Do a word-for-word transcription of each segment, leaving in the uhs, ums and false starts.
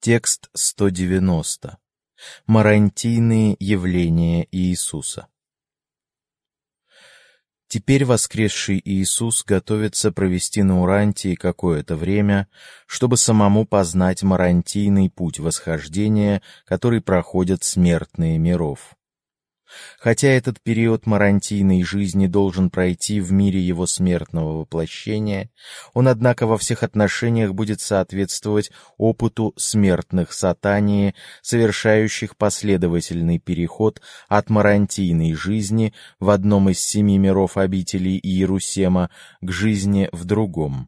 Текст сто девяносто. Марантийные явления Иисуса. Теперь воскресший Иисус готовится провести на Урантии какое-то время, чтобы самому познать марантийный путь восхождения, который проходят смертные миров. Хотя этот период марантийной жизни должен пройти в мире его смертного воплощения, он, однако, во всех отношениях будет соответствовать опыту смертных сатании, совершающих последовательный переход от марантийной жизни в одном из семи миров обители Иерусема к жизни в другом.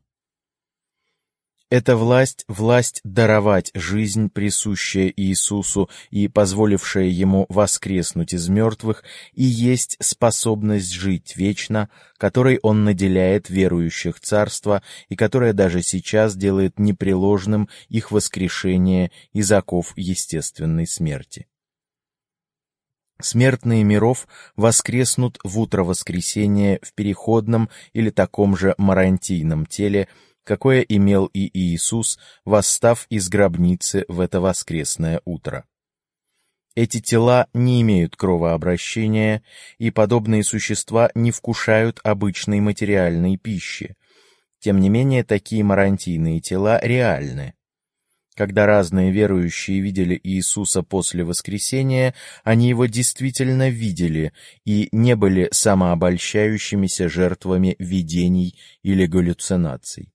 Эта власть, власть даровать жизнь, присущая Иисусу и позволившая ему воскреснуть из мертвых, и есть способность жить вечно, которой он наделяет верующих царства и которая даже сейчас делает непреложным их воскрешение из оков естественной смерти. Смертные миров воскреснут в утро воскресения в переходном или таком же марантийном теле, какое имел и Иисус, восстав из гробницы в это воскресное утро. Эти тела не имеют кровообращения, и подобные существа не вкушают обычной материальной пищи. Тем не менее, такие марантийные тела реальны. Когда разные верующие видели Иисуса после воскресения, они его действительно видели и не были самообольщающимися жертвами видений или галлюцинаций.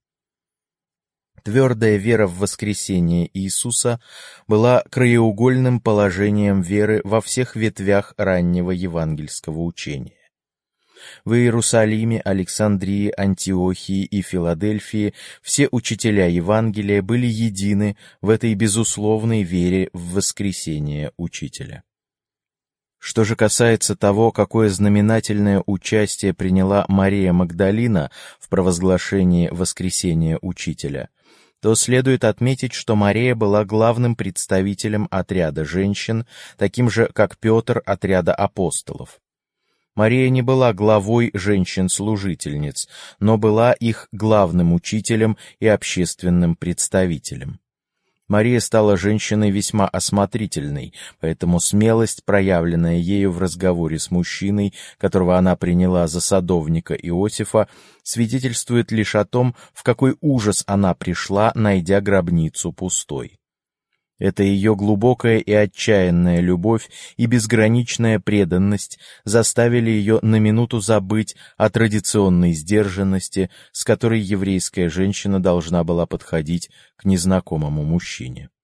Твердая вера в воскресение Иисуса была краеугольным положением веры во всех ветвях раннего евангельского учения. В Иерусалиме, Александрии, Антиохии и Филадельфии все учителя Евангелия были едины в этой безусловной вере в воскресение Учителя. Что же касается того, какое знаменательное участие приняла Мария Магдалина в провозглашении воскресения Учителя, то следует отметить, что Мария была главным представителем отряда женщин, таким же, как Петр, отряда апостолов. Мария не была главой женщин-служительниц, но была их главным учителем и общественным представителем. Мария стала женщиной весьма осмотрительной, поэтому смелость, проявленная ею в разговоре с мужчиной, которого она приняла за садовника Иосифа, свидетельствует лишь о том, в какой ужас она пришла, найдя гробницу пустой. Это ее глубокая и отчаянная любовь и безграничная преданность заставили ее на минуту забыть о традиционной сдержанности, с которой еврейская женщина должна была подходить к незнакомому мужчине.